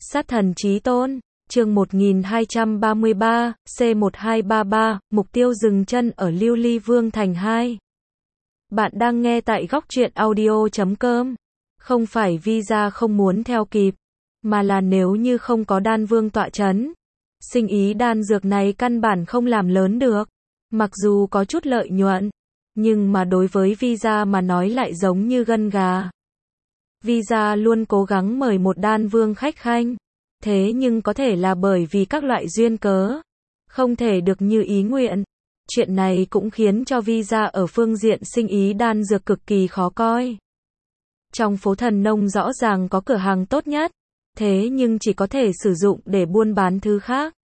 Sát thần chí tôn, chương 1233, C1233, mục tiêu dừng chân ở Lưu Ly Vương Thành 2. Bạn đang nghe tại góc truyện audio.com. Không phải visa không muốn theo kịp, mà là nếu như không có đan vương tọa chấn, sinh ý đan dược này căn bản không làm lớn được. Mặc dù có chút lợi nhuận, nhưng mà đối với visa mà nói lại giống như gân gà. Visa luôn cố gắng mời một đan vương khách khanh, thế nhưng có thể là bởi vì các loại duyên cớ, không thể được như ý nguyện. Chuyện này cũng khiến cho visa ở phương diện sinh ý đan dược cực kỳ khó coi. Trong phố Thần Nông rõ ràng có cửa hàng tốt nhất, thế nhưng chỉ có thể sử dụng để buôn bán thứ khác.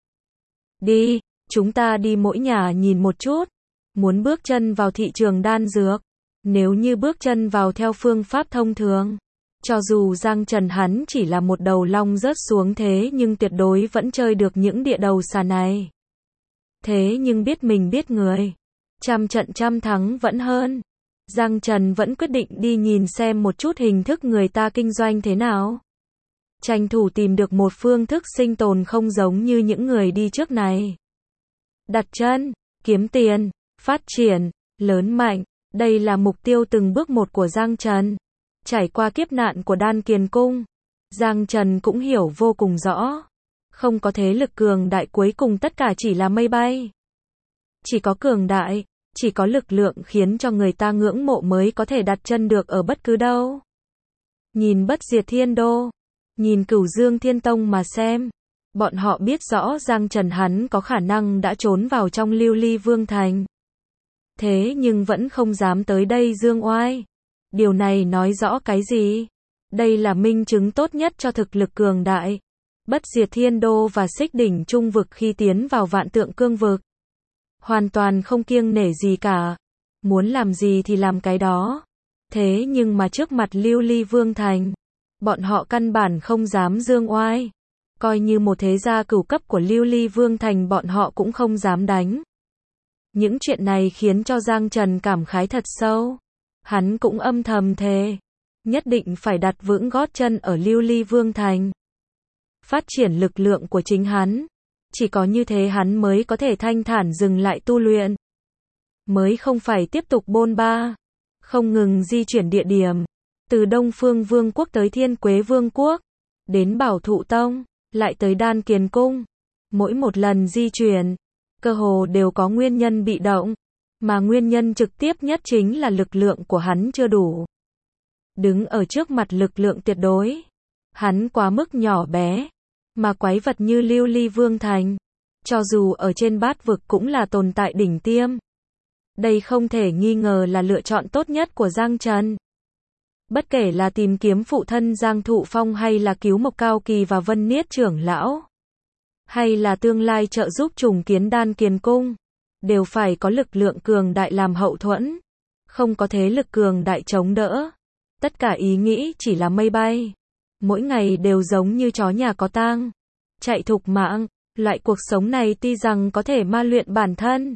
Đi, chúng ta đi mỗi nhà nhìn một chút. Muốn bước chân vào thị trường đan dược, nếu như bước chân vào theo phương pháp thông thường, cho dù Giang Trần hắn chỉ là một đầu long rớt xuống thế nhưng tuyệt đối vẫn chơi được những địa đầu xà này. Thế nhưng biết mình biết người, trăm trận trăm thắng vẫn hơn. Giang Trần vẫn quyết định đi nhìn xem một chút hình thức người ta kinh doanh thế nào. Tranh thủ tìm được một phương thức sinh tồn không giống như những người đi trước này. Đặt chân, kiếm tiền, phát triển, lớn mạnh, đây là mục tiêu từng bước một của Giang Trần. Trải qua kiếp nạn của Đan Kiền Cung, Giang Trần cũng hiểu vô cùng rõ. Không có thế lực cường đại cuối cùng tất cả chỉ là mây bay. Chỉ có cường đại, chỉ có lực lượng khiến cho người ta ngưỡng mộ mới có thể đặt chân được ở bất cứ đâu. Nhìn Bất Diệt Thiên Đô, nhìn Cửu Dương Thiên Tông mà xem. Bọn họ biết rõ Giang Trần hắn có khả năng đã trốn vào trong Lưu Ly Vương Thành. Thế nhưng vẫn không dám tới đây dương oai. Điều này nói rõ cái gì? Đây là minh chứng tốt nhất cho thực lực cường đại. Bất Diệt Thiên Đô và Xích Đỉnh Trung Vực khi tiến vào Vạn Tượng Cương Vực, hoàn toàn không kiêng nể gì cả. Muốn làm gì thì làm cái đó. Thế nhưng mà trước mặt Lưu Ly Vương Thành, bọn họ căn bản không dám dương oai. Coi như một thế gia cửu cấp của Lưu Ly Vương Thành bọn họ cũng không dám đánh. Những chuyện này khiến cho Giang Trần cảm khái thật sâu. Hắn cũng âm thầm thề, nhất định phải đặt vững gót chân ở Lưu Ly Vương Thành. Phát triển lực lượng của chính hắn. Chỉ có như thế hắn mới có thể thanh thản dừng lại tu luyện. Mới không phải tiếp tục bôn ba, không ngừng di chuyển địa điểm. Từ Đông Phương Vương quốc tới Thiên Quế Vương quốc, đến Bảo Thụ Tông, lại tới Đan Kiền Cung. Mỗi một lần di chuyển, cơ hồ đều có nguyên nhân bị động. Mà nguyên nhân trực tiếp nhất chính là lực lượng của hắn chưa đủ. Đứng ở trước mặt lực lượng tuyệt đối, hắn quá mức nhỏ bé. Mà quái vật như Lưu Ly Vương Thành, cho dù ở trên bát vực cũng là tồn tại đỉnh tiêm. Đây không thể nghi ngờ là lựa chọn tốt nhất của Giang Trần. Bất kể là tìm kiếm phụ thân Giang Thụ Phong hay là cứu Mộc Cao Kỳ và Vân Niết trưởng lão, hay là tương lai trợ giúp trùng kiến Đan Kiền Cung, đều phải có lực lượng cường đại làm hậu thuẫn. Không có thế lực cường đại chống đỡ, tất cả ý nghĩ chỉ là mây bay. Mỗi ngày đều giống như chó nhà có tang, chạy thục mạng. Loại cuộc sống này tuy rằng có thể ma luyện bản thân,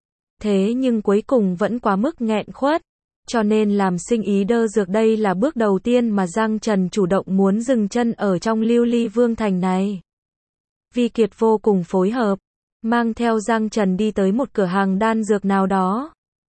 thế nhưng cuối cùng vẫn quá mức nghẹn khuất. Cho nên làm sinh ý đơ dược đây là bước đầu tiên mà Giang Trần chủ động muốn dừng chân ở trong Lưu Ly Vương Thành này. Vi Kiệt vô cùng phối hợp, mang theo Giang Trần đi tới một cửa hàng đan dược nào đó.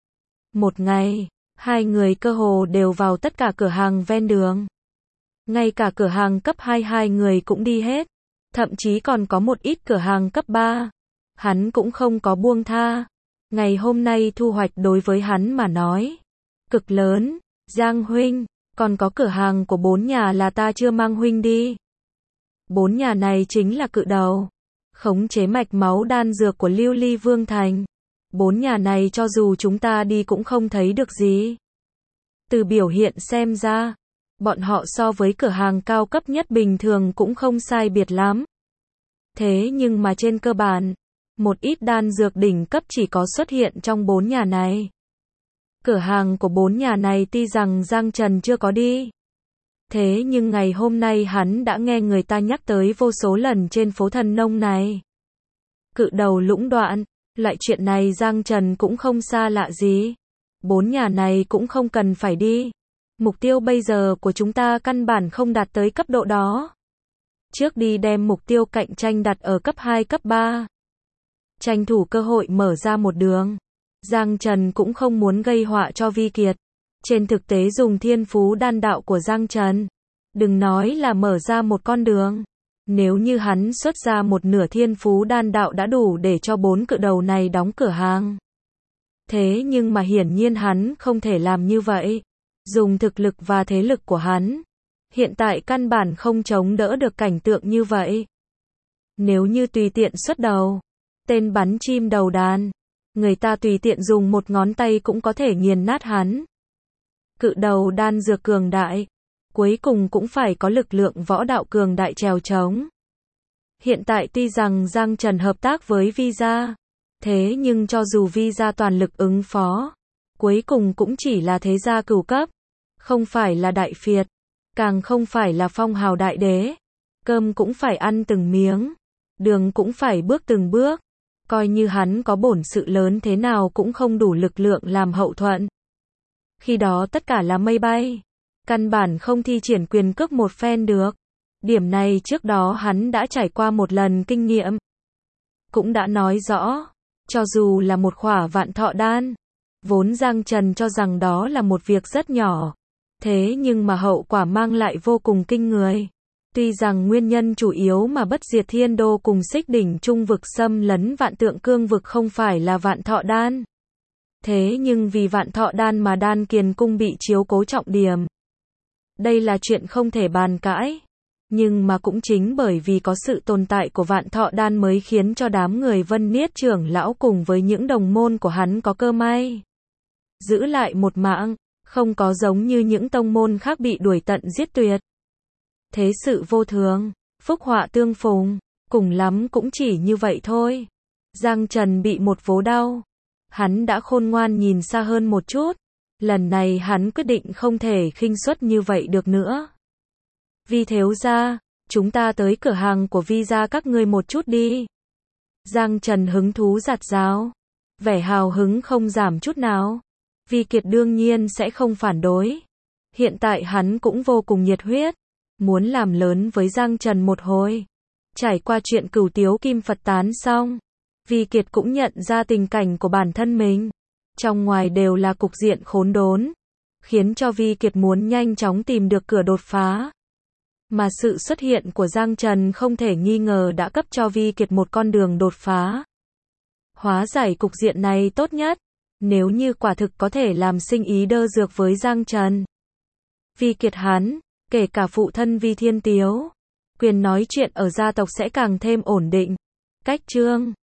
Một ngày, hai người cơ hồ đều vào tất cả cửa hàng ven đường. Ngay cả cửa hàng cấp 2 hai người cũng đi hết. Thậm chí còn có một ít cửa hàng cấp 3. Hắn cũng không có buông tha. Ngày hôm nay thu hoạch đối với hắn mà nói cực lớn. Giang huynh, còn có cửa hàng của 4 nhà là ta chưa mang huynh đi. 4 nhà này chính là cự đầu, khống chế mạch máu đan dược của Lưu Ly Vương Thành. 4 nhà này cho dù chúng ta đi cũng không thấy được gì. Từ biểu hiện xem ra, bọn họ so với cửa hàng cao cấp nhất bình thường cũng không sai biệt lắm. Thế nhưng mà trên cơ bản, một ít đan dược đỉnh cấp chỉ có xuất hiện trong 4 nhà này. Cửa hàng của 4 nhà này tuy rằng Giang Trần chưa có đi, thế nhưng ngày hôm nay hắn đã nghe người ta nhắc tới vô số lần trên phố Thần Nông này. Cự đầu lũng đoạn, loại chuyện này Giang Trần cũng không xa lạ gì. 4 nhà này cũng không cần phải đi. Mục tiêu bây giờ của chúng ta căn bản không đạt tới cấp độ đó. trước đi đem mục tiêu cạnh tranh đặt ở cấp 2 cấp 3. Tranh thủ cơ hội mở ra một đường. Giang Trần cũng không muốn gây họa cho Vi Kiệt. Trên thực tế dùng thiên phú đan đạo của Giang Trần, đừng nói là mở ra một con đường. Nếu như hắn xuất ra một nửa thiên phú đan đạo đã đủ để cho 4 cự đầu này đóng cửa hàng. Thế nhưng mà hiển nhiên hắn không thể làm như vậy. Dùng thực lực và thế lực của hắn, hiện tại căn bản không chống đỡ được cảnh tượng như vậy. Nếu như tùy tiện xuất đầu, tên bắn chim đầu đàn, người ta tùy tiện dùng một ngón tay cũng có thể nghiền nát hắn. Cự đầu đan dược cường đại, cuối cùng cũng phải có lực lượng võ đạo cường đại trèo trống. Hiện tại tuy rằng Giang Trần hợp tác với Visa, thế nhưng cho dù Visa toàn lực ứng phó, cuối cùng cũng chỉ là thế gia cửu cấp, không phải là đại phiệt, càng không phải là phong hào đại đế. Cơm cũng phải ăn từng miếng, đường cũng phải bước từng bước. Coi như hắn có bổn sự lớn thế nào cũng không đủ lực lượng làm hậu thuẫn. Khi đó tất cả là mây bay, căn bản không thi triển quyền cước một phen được. Điểm này trước đó hắn đã trải qua một lần kinh nghiệm. Cũng đã nói rõ, cho dù là một khỏa vạn thọ đan, vốn Giang Trần cho rằng đó là một việc rất nhỏ. Thế nhưng mà hậu quả mang lại vô cùng kinh người. Tuy rằng nguyên nhân chủ yếu mà Bất Diệt Thiên Đô cùng Xích Đỉnh Trung vực xâm lấn Vạn Tượng Cương vực không phải là vạn thọ đan. Thế nhưng vì vạn thọ đan mà Đan Kiền Cung bị chiếu cố trọng điểm. Đây là chuyện không thể bàn cãi. Nhưng mà cũng chính bởi vì có sự tồn tại của vạn thọ đan mới khiến cho đám người Vân Niết trưởng lão cùng với những đồng môn của hắn có cơ may giữ lại một mạng, không có giống như những tông môn khác bị đuổi tận giết tuyệt. Thế sự vô thường, phúc họa tương phùng, cùng lắm cũng chỉ như vậy thôi. Giang Trần bị một vố đau. Hắn đã khôn ngoan nhìn xa hơn một chút. Lần này hắn quyết định không thể khinh suất như vậy được nữa. Vi thiếu gia, chúng ta tới cửa hàng của Vi gia các ngươi một chút đi. Giang Trần hứng thú rạt rào, vẻ hào hứng không giảm chút nào. Vi Kiệt đương nhiên sẽ không phản đối. Hiện tại hắn cũng vô cùng nhiệt huyết, muốn làm lớn với Giang Trần một hồi. Trải qua chuyện Cửu Tiếu Kim Phật tán xong, Vi Kiệt cũng nhận ra tình cảnh của bản thân mình. Trong ngoài đều là cục diện khốn đốn, khiến cho Vi Kiệt muốn nhanh chóng tìm được cửa đột phá. Mà sự xuất hiện của Giang Trần không thể nghi ngờ đã cấp cho Vi Kiệt một con đường đột phá. Hóa giải cục diện này tốt nhất, nếu như quả thực có thể làm sinh ý đơ dược với Giang Trần. Vi Kiệt hắn, kể cả phụ thân Vi Thiên Tiếu, quyền nói chuyện ở gia tộc sẽ càng thêm ổn định. Cách chương